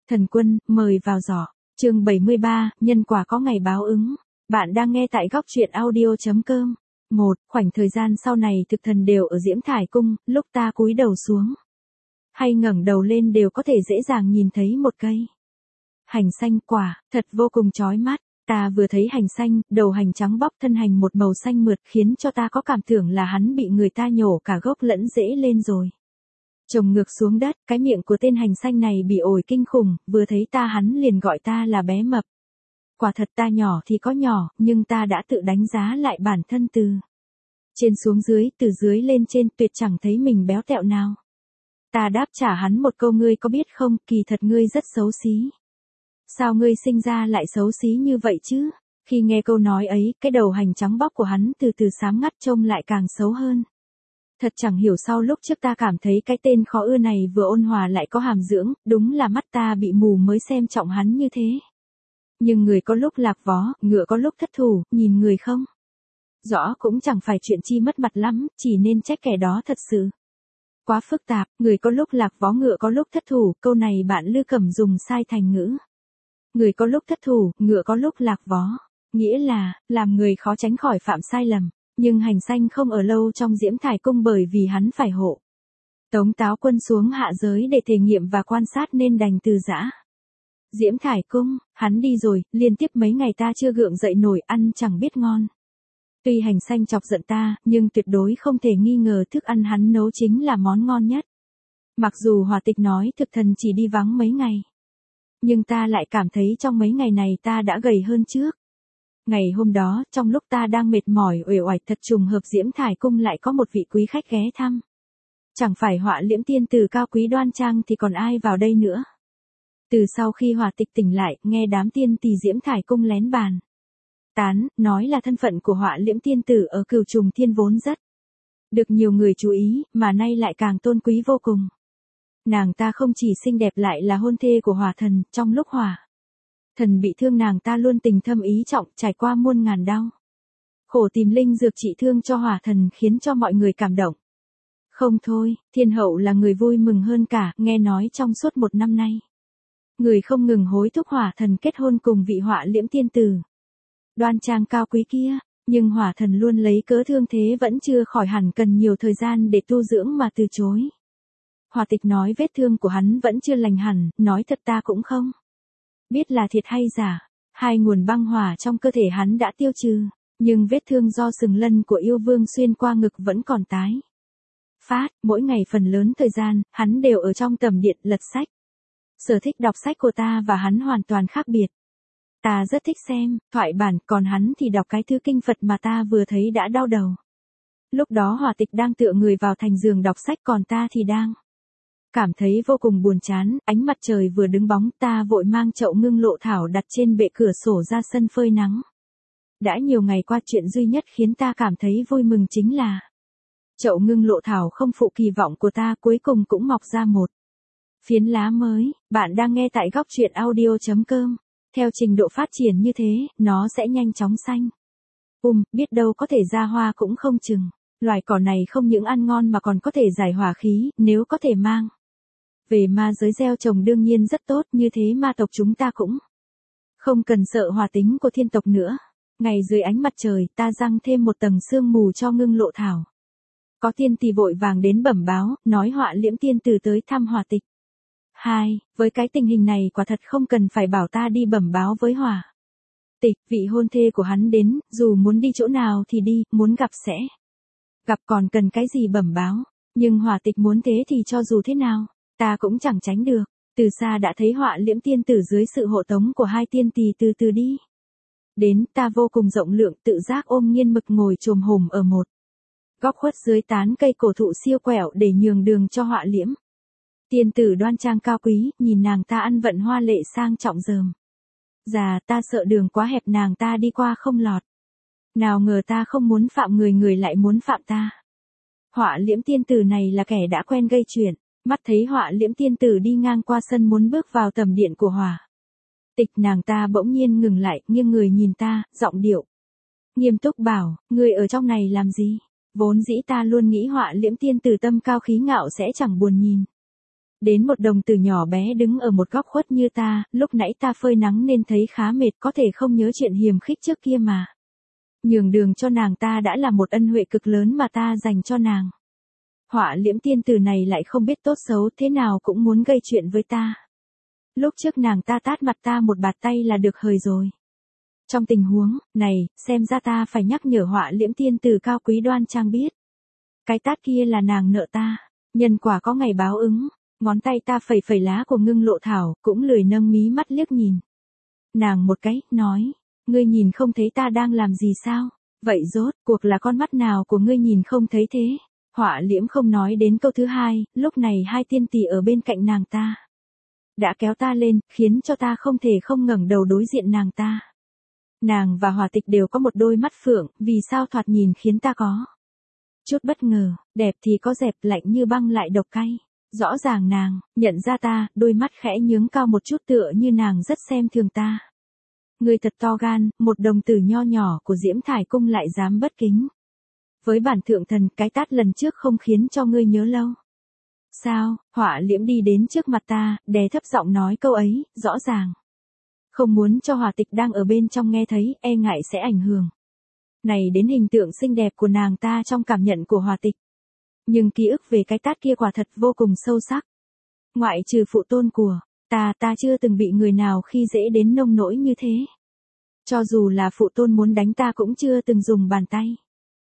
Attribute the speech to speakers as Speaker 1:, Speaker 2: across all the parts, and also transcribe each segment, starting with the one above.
Speaker 1: Thần Quân, mời vào giỏ. Chương 73, nhân quả có ngày báo ứng. Bạn đang nghe tại góc truyện audio.com. Khoảnh thời gian sau này thực thần đều ở Diễm Thải Cung, lúc ta cúi đầu xuống hay ngẩng đầu lên đều có thể dễ dàng nhìn thấy một cây hành xanh quả, thật vô cùng chói mắt. Ta vừa thấy hành xanh, đầu hành trắng bóc, thân hành một màu xanh mượt, khiến cho ta có cảm tưởng là hắn bị người ta nhổ cả gốc lẫn rễ lên rồi. Trồng ngược xuống đất, cái miệng của tên hành xanh này bị ổi kinh khủng, vừa thấy ta hắn liền gọi ta là bé mập. Quả thật ta nhỏ thì có nhỏ, nhưng ta đã tự đánh giá lại bản thân từ trên xuống dưới, từ dưới lên trên, tuyệt chẳng thấy mình béo tẹo nào. Ta đáp trả hắn một câu: ngươi có biết không, kỳ thật ngươi rất xấu xí. Sao ngươi sinh ra lại xấu xí như vậy chứ? Khi nghe câu nói ấy, cái đầu hành trắng bóc của hắn từ từ xám ngắt trông lại càng xấu hơn. Thật chẳng hiểu sao lúc trước ta cảm thấy cái tên khó ưa này vừa ôn hòa lại có hàm dưỡng, đúng là mắt ta bị mù mới xem trọng hắn như thế. Nhưng người có lúc lạc vó, ngựa có lúc thất thủ, nhìn người không rõ cũng chẳng phải chuyện chi mất mặt lắm, chỉ nên trách kẻ đó thật sự quá phức tạp. Người có lúc lạc vó, ngựa có lúc thất thủ, câu này bạn Lư Cẩm dùng sai thành ngữ. Người có lúc thất thủ, ngựa có lúc lạc vó, nghĩa là làm người khó tránh khỏi phạm sai lầm. Nhưng hành xanh không ở lâu trong Diễm Thải Cung bởi vì hắn phải hộ tống Táo Quân xuống hạ giới để thể nghiệm và quan sát nên đành từ giã Diễm Thải Cung. Hắn đi rồi, liên tiếp mấy ngày ta chưa gượng dậy nổi, ăn chẳng biết ngon. Tuy hành xanh chọc giận ta, nhưng tuyệt đối không thể nghi ngờ thức ăn hắn nấu chính là món ngon nhất. Mặc dù Hỏa Tịch nói thực thần chỉ đi vắng mấy ngày, nhưng ta lại cảm thấy trong mấy ngày này ta đã gầy hơn trước. Ngày hôm đó, trong lúc ta đang mệt mỏi uể oải, thật trùng hợp Diễm Thải Cung lại có một vị quý khách ghé thăm. Chẳng phải Họa Liễm tiên tử cao quý đoan trang thì còn ai vào đây nữa. Từ sau khi Hỏa Tịch tỉnh lại, nghe đám tiên tỳ Diễm Thải Cung lén bàn tán, nói là thân phận của Họa Liễm tiên tử ở Cửu Trùng Thiên vốn rất được nhiều người chú ý, mà nay lại càng tôn quý vô cùng. Nàng ta không chỉ xinh đẹp lại là hôn thê của Hỏa Thần, trong lúc Hỏa Thần bị thương nàng ta luôn tình thâm ý trọng, trải qua muôn ngàn đau khổ tìm linh dược trị thương cho Hỏa Thần, khiến cho mọi người cảm động không thôi. Thiên hậu là người vui mừng hơn cả, nghe nói trong suốt một năm nay, người không ngừng hối thúc Hỏa Thần kết hôn cùng vị Họa Liễm tiên tử đoan trang cao quý kia, nhưng Hỏa Thần luôn lấy cớ thương thế vẫn chưa khỏi hẳn, cần nhiều thời gian để tu dưỡng mà từ chối. Hỏa Tịch nói vết thương của hắn vẫn chưa lành hẳn, nói thật ta cũng không biết là thiệt hay giả. Hai nguồn băng hỏa trong cơ thể hắn đã tiêu trừ, nhưng vết thương do sừng lân của yêu vương xuyên qua ngực vẫn còn tái phát. Mỗi ngày phần lớn thời gian, hắn đều ở trong tầm điện lật sách. Sở thích đọc sách của ta và hắn hoàn toàn khác biệt. Ta rất thích xem thoại bản, còn hắn thì đọc cái thư kinh Phật mà ta vừa thấy đã đau đầu. Lúc đó Hỏa Tịch đang tựa người vào thành giường đọc sách, còn ta thì đang cảm thấy vô cùng buồn chán. Ánh mặt trời vừa đứng bóng, ta vội mang chậu ngưng lộ thảo đặt trên bệ cửa sổ ra sân phơi nắng. Đã nhiều ngày qua, chuyện duy nhất khiến ta cảm thấy vui mừng chính là chậu ngưng lộ thảo không phụ kỳ vọng của ta, cuối cùng cũng mọc ra một phiến lá mới. Bạn đang nghe tại góc truyện audio.com. Theo trình độ phát triển như thế, nó sẽ nhanh chóng xanh biết đâu có thể ra hoa cũng không chừng. Loài cỏ này không những ăn ngon mà còn có thể giải hỏa khí, nếu có thể mang về ma giới gieo trồng đương nhiên rất tốt, như thế ma tộc chúng ta cũng không cần sợ hỏa tính của thiên tộc nữa. Ngày dưới ánh mặt trời, ta răng thêm một tầng sương mù cho ngưng lộ thảo. Có tiên tỳ vội vàng đến bẩm báo, nói Họa Liễm tiên tử tới thăm Hỏa Tịch. Với cái tình hình này quả thật không cần phải bảo ta đi bẩm báo với Hỏa Tịch, vị hôn thê của hắn đến, dù muốn đi chỗ nào thì đi, muốn gặp sẽ gặp, còn cần cái gì bẩm báo. Nhưng Hỏa Tịch muốn thế thì cho dù thế nào, ta cũng chẳng tránh được. Từ xa đã thấy Họa Liễm tiên tử dưới sự hộ tống của hai tiên tỳ từ từ đi đến. Ta vô cùng rộng lượng, tự giác ôm Nghiên Mực ngồi chồm hổm ở một góc khuất dưới tán cây cổ thụ siêu quẹo để nhường đường cho Họa Liễm tiên tử đoan trang cao quý. Nhìn nàng ta ăn vận hoa lệ sang trọng rườm rà, ta sợ đường quá hẹp nàng ta đi qua không lọt. Nào ngờ ta không muốn phạm người, người lại muốn phạm ta. Họa Liễm tiên tử này là kẻ đã quen gây chuyện. Mắt thấy Họa Liễm tiên tử đi ngang qua sân muốn bước vào tầm điện của Hỏa Tịch, nàng ta bỗng nhiên ngừng lại, nghiêng người nhìn ta, giọng điệu nghiêm túc bảo: ngươi ở trong này làm gì? Vốn dĩ ta luôn nghĩ Họa Liễm tiên tử tâm cao khí ngạo sẽ chẳng buồn nhìn Đến một đồng tử nhỏ bé đứng ở một góc khuất như ta, lúc nãy ta phơi nắng nên thấy khá mệt, có thể không nhớ chuyện hiềm khích trước kia mà. Nhường đường cho nàng ta đã là một ân huệ cực lớn mà ta dành cho nàng. Họa liễm tiên tử này lại không biết tốt xấu, thế nào cũng muốn gây chuyện với ta. Lúc trước nàng ta tát mặt ta một bạt tay là được hời rồi. Trong tình huống này, xem ra ta phải nhắc nhở họa liễm tiên tử cao quý đoan trang biết. Cái tát kia là nàng nợ ta, nhân quả có ngày báo ứng. Ngón tay ta phẩy phẩy lá của Ngưng Lộ Thảo, cũng lười nâng mí mắt liếc nhìn. Nàng một cái, nói, ngươi nhìn không thấy ta đang làm gì sao? Vậy rốt, cuộc là con mắt nào của ngươi nhìn không thấy thế? Họa liễm không nói đến câu thứ hai, lúc này hai tiên tỷ ở bên cạnh nàng ta. Đã kéo ta lên, khiến cho ta không thể không ngẩng đầu đối diện nàng ta. Nàng và Hỏa Tịch đều có một đôi mắt phượng, vì sao thoạt nhìn khiến ta có chút bất ngờ, đẹp thì có dẹp, lạnh như băng lại độc cay. Rõ ràng nàng, nhận ra ta, đôi mắt khẽ nhướng cao một chút tựa như nàng rất xem thường ta. Ngươi thật to gan, một đồng tử nho nhỏ của Diễm Thải Cung lại dám bất kính. Với bản thượng thần, cái tát lần trước không khiến cho ngươi nhớ lâu. Sao, họa liễm đi đến trước mặt ta, đè thấp giọng nói câu ấy, rõ ràng. Không muốn cho Hỏa Tịch đang ở bên trong nghe thấy, e ngại sẽ ảnh hưởng. Này đến hình tượng xinh đẹp của nàng ta trong cảm nhận của Hỏa Tịch. Nhưng ký ức về cái tát kia quả thật vô cùng sâu sắc. Ngoại trừ phụ tôn của ta chưa từng bị người nào khi dễ đến nông nỗi như thế. Cho dù là phụ tôn muốn đánh ta cũng chưa từng dùng bàn tay.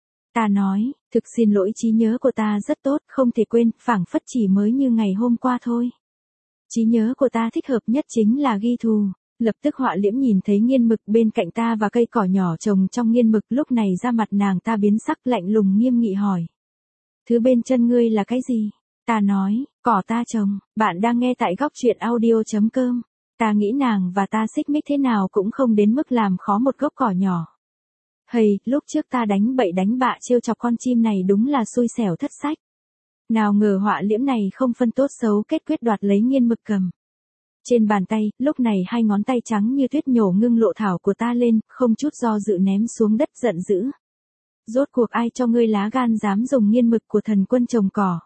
Speaker 1: Ta nói, thực xin lỗi, trí nhớ của ta rất tốt, không thể quên, phảng phất chỉ mới như ngày hôm qua thôi. Trí nhớ của ta thích hợp nhất chính là ghi thù. Lập tức họa liễm nhìn thấy nghiên mực bên cạnh ta và cây cỏ nhỏ trồng trong nghiên mực, lúc này da mặt nàng ta biến sắc, lạnh lùng nghiêm nghị hỏi. Thứ bên chân ngươi là cái gì? Ta nói, cỏ ta trồng. Bạn đang nghe tại góc truyện audio.com. Ta nghĩ nàng và ta xích mích thế nào cũng không đến mức làm khó một gốc cỏ nhỏ. Hây, lúc trước ta đánh bậy đánh bạ trêu chọc con chim này đúng là xui xẻo thất sách. Nào ngờ họa liễm này không phân tốt xấu, kết quyết đoạt lấy nghiên mực cầm. Trên bàn tay, lúc này hai ngón tay trắng như tuyết nhổ Ngưng Lộ Thảo của ta lên, không chút do dự ném xuống đất giận dữ. Rốt cuộc ai cho ngươi lá gan dám dùng nghiên mực của thần quân trồng cỏ?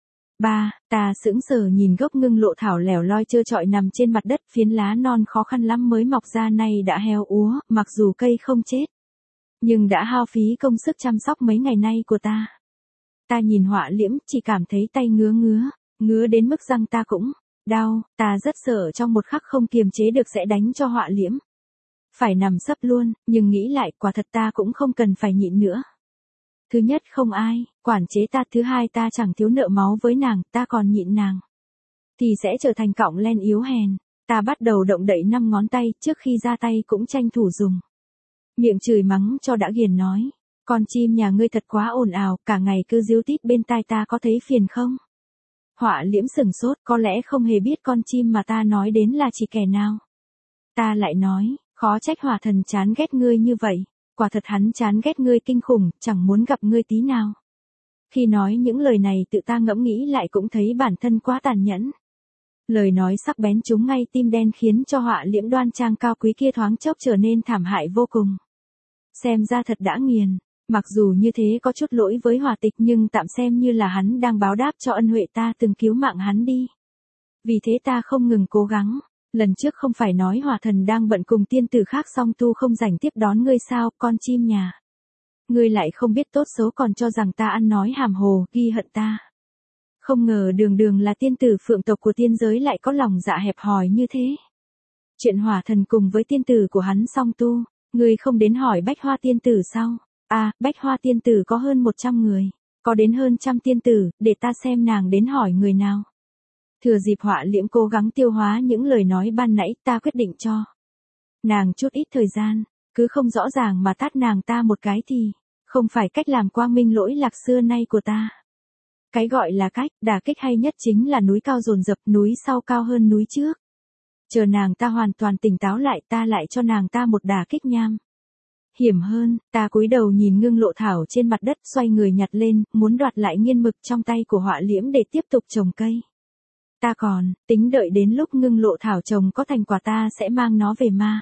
Speaker 1: Ta sững sờ nhìn gốc Ngưng Lộ Thảo lẻo loi trơ trọi nằm trên mặt đất, phiến lá non khó khăn lắm mới mọc ra nay đã héo úa, mặc dù cây không chết. Nhưng đã hao phí công sức chăm sóc mấy ngày nay của ta. Ta nhìn họa liễm, chỉ cảm thấy tay ngứa đến mức răng ta cũng đau, ta rất sợ trong một khắc không kiềm chế được sẽ đánh cho họa liễm. Phải nằm sấp luôn, nhưng nghĩ lại quả thật ta cũng không cần phải nhịn nữa. Thứ nhất không ai quản chế ta, thứ hai ta chẳng thiếu nợ máu với nàng, ta còn nhịn nàng thì sẽ trở thành cọng len yếu hèn. Ta bắt đầu động đậy 5 ngón tay, trước khi ra tay cũng tranh thủ dùng miệng chửi mắng cho đã ghiền, nói, con chim nhà ngươi thật quá ồn ào, cả ngày cứ ríu tít bên tai ta, có thấy phiền không? Họa liễm sừng sốt, có lẽ không hề biết con chim mà ta nói đến là chỉ kẻ nào. Ta lại nói, khó trách Hỏa thần chán ghét ngươi như vậy. Quả thật hắn chán ghét ngươi kinh khủng, chẳng muốn gặp ngươi tí nào. Khi nói những lời này tự ta ngẫm nghĩ lại cũng thấy bản thân quá tàn nhẫn. Lời nói sắc bén trúng ngay tim đen khiến cho họa liễm đoan trang cao quý kia thoáng chốc trở nên thảm hại vô cùng. Xem ra thật đã nghiền. Mặc dù như thế có chút lỗi với Hỏa Tịch nhưng tạm xem như là hắn đang báo đáp cho ân huệ ta từng cứu mạng hắn đi. Vì thế ta không ngừng cố gắng. Lần trước không phải nói Hỏa thần đang bận cùng tiên tử khác song tu không rảnh tiếp đón ngươi sao, con chim nhà. Ngươi lại không biết tốt xấu còn cho rằng ta ăn nói hàm hồ, ghi hận ta. Không ngờ đường là tiên tử phượng tộc của tiên giới lại có lòng dạ hẹp hòi như thế. Chuyện Hỏa thần cùng với tiên tử của hắn song tu, ngươi không đến hỏi Bách Hoa tiên tử sao? Bách Hoa tiên tử có hơn 100 người, có đến hơn trăm tiên tử, để ta xem nàng đến hỏi người nào. Thừa dịp họa liễm cố gắng tiêu hóa những lời nói ban nãy, ta quyết định cho nàng chút ít thời gian, cứ không rõ ràng mà tát nàng ta một cái thì không phải cách làm quang minh lỗi lạc xưa nay của ta. Cái gọi là cách đả kích hay nhất chính là núi cao dồn dập, núi sau cao hơn núi trước. Chờ nàng ta hoàn toàn tỉnh táo lại, ta lại cho nàng ta một đả kích nham hiểm hơn. Ta cúi đầu nhìn Ngưng Lộ Thảo trên mặt đất, xoay người nhặt lên, muốn đoạt lại nghiên mực trong tay của họa liễm để tiếp tục trồng cây. Ta còn tính đợi đến lúc Ngưng Lộ Thảo trồng có thành quả ta sẽ mang nó về ma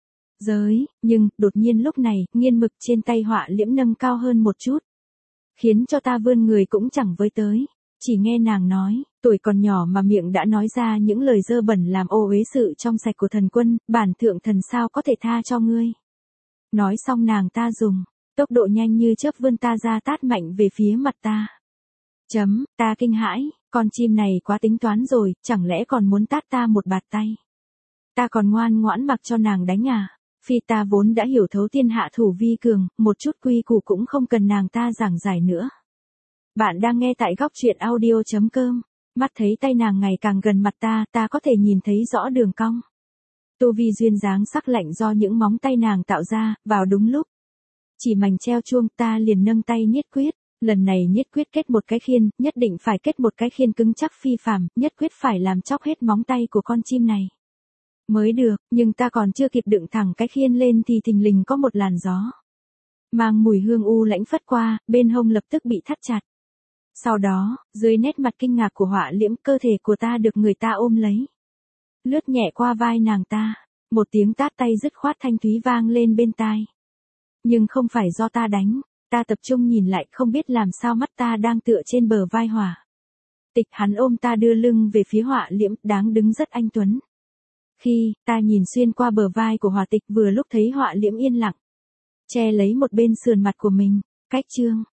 Speaker 1: giới, nhưng đột nhiên lúc này, nghiên mực trên tay họa liễm nâng cao hơn một chút, khiến cho ta vươn người cũng chẳng với tới. Chỉ nghe nàng nói, tuổi còn nhỏ mà miệng đã nói ra những lời dơ bẩn làm ô uế sự trong sạch của thần quân, bản thượng thần sao có thể tha cho ngươi. Nói xong nàng ta dùng tốc độ nhanh như chớp vươn ta ra tát mạnh về phía mặt ta. Ta kinh hãi, con chim này quá tính toán rồi, chẳng lẽ còn muốn tát ta một bạt tay. Ta còn ngoan ngoãn mặc cho nàng đánh à. Phi ta vốn đã hiểu thấu thiên hạ thủ vi cường, một chút quy củ cũng không cần nàng ta giảng giải nữa. Bạn đang nghe tại góc truyện audio.com. Mắt thấy tay nàng ngày càng gần mặt ta có thể nhìn thấy rõ đường cong. Tô vi duyên dáng sắc lạnh do những móng tay nàng tạo ra, vào đúng lúc. Chỉ mảnh treo chuông ta liền nâng tay niết quyết. Lần này nhất quyết kết một cái khiên, nhất định phải kết một cái khiên cứng chắc phi phàm, nhất quyết phải làm chóc hết móng tay của con chim này. Mới được, nhưng ta còn chưa kịp đựng thẳng cái khiên lên thì thình lình có một làn gió. Mang mùi hương u lãnh phất qua, bên hông lập tức bị thắt chặt. Sau đó, dưới nét mặt kinh ngạc của Họa Liễm, cơ thể của ta được người ta ôm lấy. Lướt nhẹ qua vai nàng ta, một tiếng tát tay dứt khoát thanh thúy vang lên bên tai. Nhưng không phải do ta đánh. Ta tập trung nhìn lại không biết làm sao mắt ta đang tựa trên bờ vai Hỏa Tịch, hắn ôm ta đưa lưng về phía Họa Liễm, đáng đứng rất anh tuấn. Khi ta nhìn xuyên qua bờ vai của Hỏa Tịch vừa lúc thấy Họa Liễm yên lặng, che lấy một bên sườn mặt của mình, cách chương.